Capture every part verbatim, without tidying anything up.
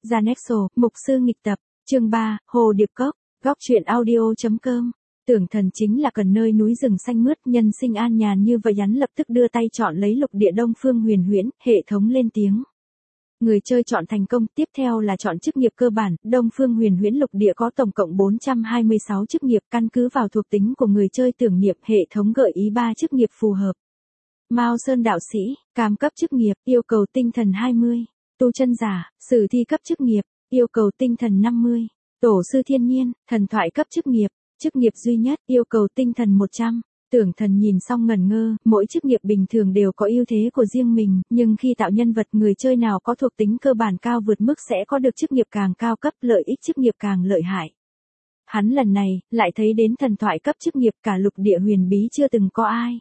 Janexo, Mục sư nghịch tập, chương ba, Hồ Điệp Cốc, góc truyện audio.com. Tưởng Thần chính là cần nơi núi rừng xanh mướt, nhân sinh an nhàn như vậy, hắn lập tức đưa tay chọn lấy lục địa Đông Phương Huyền Huyễn, hệ thống lên tiếng. Người chơi chọn thành công, tiếp theo là chọn chức nghiệp cơ bản, Đông Phương Huyền Huyễn lục địa có tổng cộng bốn trăm hai mươi sáu chức nghiệp, căn cứ vào thuộc tính của người chơi tưởng niệm, hệ thống gợi ý ba chức nghiệp phù hợp. Mao Sơn đạo sĩ, cam cấp chức nghiệp, yêu cầu tinh thần hai mươi, tu chân giả, sử thi cấp chức nghiệp, yêu cầu tinh thần năm mươi, tổ sư thiên nhiên, thần thoại cấp chức nghiệp, chức nghiệp duy nhất, yêu cầu tinh thần một trăm. Tưởng Thần nhìn xong ngẩn ngơ, mỗi chức nghiệp bình thường đều có ưu thế của riêng mình, nhưng khi tạo nhân vật, người chơi nào có thuộc tính cơ bản cao vượt mức sẽ có được chức nghiệp càng cao cấp, lợi ích chức nghiệp càng lợi hại. Hắn lần này, lại thấy đến thần thoại cấp chức nghiệp, cả lục địa huyền bí chưa từng có ai.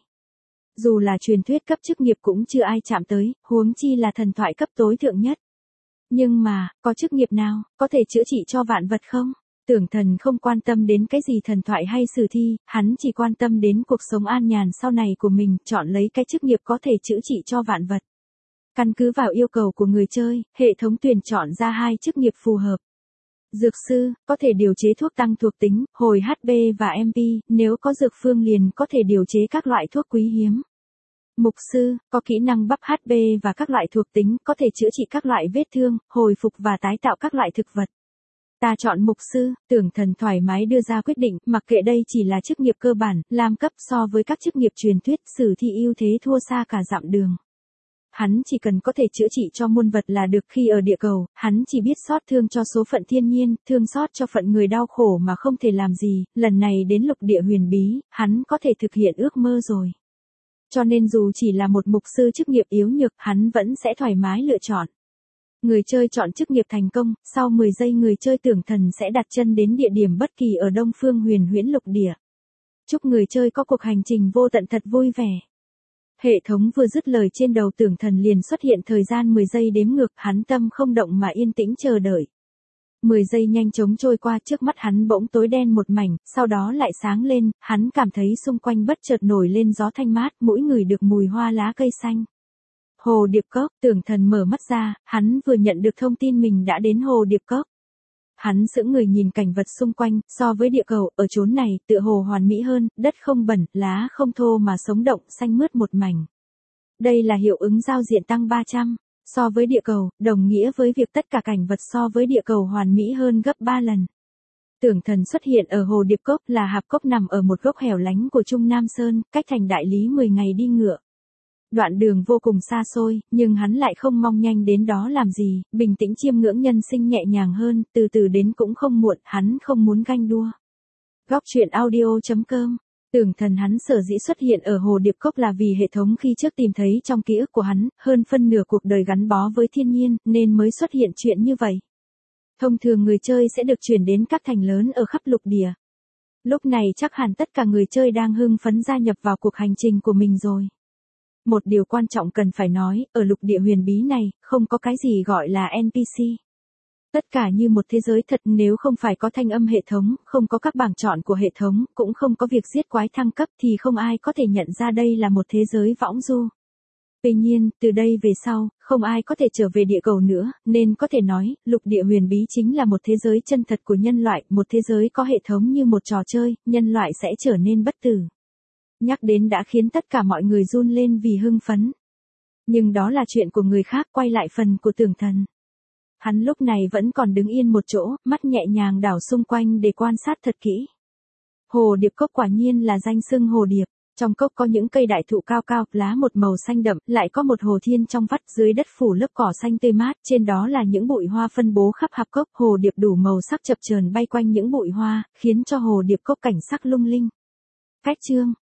Dù là truyền thuyết cấp chức nghiệp cũng chưa ai chạm tới, huống chi là thần thoại cấp tối thượng nhất. Nhưng mà, có chức nghiệp nào, có thể chữa trị cho vạn vật không? Tưởng Thần không quan tâm đến cái gì thần thoại hay sử thi, hắn chỉ quan tâm đến cuộc sống an nhàn sau này của mình, chọn lấy cái chức nghiệp có thể chữa trị cho vạn vật. Căn cứ vào yêu cầu của người chơi, hệ thống tuyển chọn ra hai chức nghiệp phù hợp. Dược sư, có thể điều chế thuốc tăng thuộc tính, hồi hát pê và em pê, nếu có dược phương liền có thể điều chế các loại thuốc quý hiếm. Mục sư, có kỹ năng bắp hát pê và các loại thuộc tính, có thể chữa trị các loại vết thương, hồi phục và tái tạo các loại thực vật. Ta chọn mục sư, Tưởng Thần thoải mái đưa ra quyết định, mặc kệ đây chỉ là chức nghiệp cơ bản, lam cấp, so với các chức nghiệp truyền thuyết, sử thi ưu thế thua xa cả dặm đường. Hắn chỉ cần có thể chữa trị cho muôn vật là được, khi ở địa cầu, hắn chỉ biết xót thương cho số phận thiên nhiên, thương xót cho phận người đau khổ mà không thể làm gì, lần này đến lục địa huyền bí, hắn có thể thực hiện ước mơ rồi. Cho nên dù chỉ là một mục sư chức nghiệp yếu nhược, hắn vẫn sẽ thoải mái lựa chọn. Người chơi chọn chức nghiệp thành công, sau mười giây người chơi Tưởng Thần sẽ đặt chân đến địa điểm bất kỳ ở Đông Phương Huyền Huyễn lục địa. Chúc người chơi có cuộc hành trình vô tận thật vui vẻ. Hệ thống vừa dứt lời, trên đầu Tưởng Thần liền xuất hiện thời gian mười giây đếm ngược, hắn tâm không động mà yên tĩnh chờ đợi. mười giây nhanh chóng trôi qua, trước mắt hắn bỗng tối đen một mảnh, sau đó lại sáng lên, hắn cảm thấy xung quanh bất chợt nổi lên gió thanh mát, mỗi người được mùi hoa lá cây xanh. Hồ Điệp Cốc, Tưởng Thần mở mắt ra, hắn vừa nhận được thông tin mình đã đến Hồ Điệp Cốc. Hắn sững người nhìn cảnh vật xung quanh, so với địa cầu, ở chốn này, tựa hồ hoàn mỹ hơn, đất không bẩn, lá không thô mà sống động, xanh mướt một mảnh. Đây là hiệu ứng giao diện tăng ba trăm. So với địa cầu, đồng nghĩa với việc tất cả cảnh vật so với địa cầu hoàn mỹ hơn gấp ba lần. Tưởng Thần xuất hiện ở Hồ Điệp Cốc, là hạp cốc nằm ở một góc hẻo lánh của Trung Nam Sơn, cách thành Đại Lý mười ngày đi ngựa. Đoạn đường vô cùng xa xôi, nhưng hắn lại không mong nhanh đến đó làm gì, bình tĩnh chiêm ngưỡng nhân sinh nhẹ nhàng hơn, từ từ đến cũng không muộn, hắn không muốn ganh đua. Góc truyện audio.com. Tưởng Thần hắn sở dĩ xuất hiện ở Hồ Điệp Cốc là vì hệ thống khi trước tìm thấy trong ký ức của hắn, hơn phân nửa cuộc đời gắn bó với thiên nhiên, nên mới xuất hiện chuyện như vậy. Thông thường người chơi sẽ được chuyển đến các thành lớn ở khắp lục địa. Lúc này chắc hẳn tất cả người chơi đang hưng phấn gia nhập vào cuộc hành trình của mình rồi. Một điều quan trọng cần phải nói, ở lục địa huyền bí này, không có cái gì gọi là en pê xê. Tất cả như một thế giới thật, nếu không phải có thanh âm hệ thống, không có các bảng chọn của hệ thống, cũng không có việc giết quái thăng cấp thì không ai có thể nhận ra đây là một thế giới võng du. Tuy nhiên, từ đây về sau, không ai có thể trở về địa cầu nữa, nên có thể nói, lục địa huyền bí chính là một thế giới chân thật của nhân loại, một thế giới có hệ thống như một trò chơi, nhân loại sẽ trở nên bất tử. Nhắc đến đã khiến tất cả mọi người run lên vì hưng phấn. Nhưng đó là chuyện của người khác, quay lại phần của Tưởng Thần. Hắn lúc này vẫn còn đứng yên một chỗ, mắt nhẹ nhàng đảo xung quanh để quan sát thật kỹ. Hồ Điệp Cốc quả nhiên là danh xưng Hồ Điệp. Trong cốc có những cây đại thụ cao cao, lá một màu xanh đậm, lại có một hồ thiên trong vắt, dưới đất phủ lớp cỏ xanh tươi mát, trên đó là những bụi hoa phân bố khắp hạp cốc. Hồ điệp đủ màu sắc chập chờn bay quanh những bụi hoa, khiến cho Hồ Điệp Cốc cảnh sắc lung linh. Cách chương.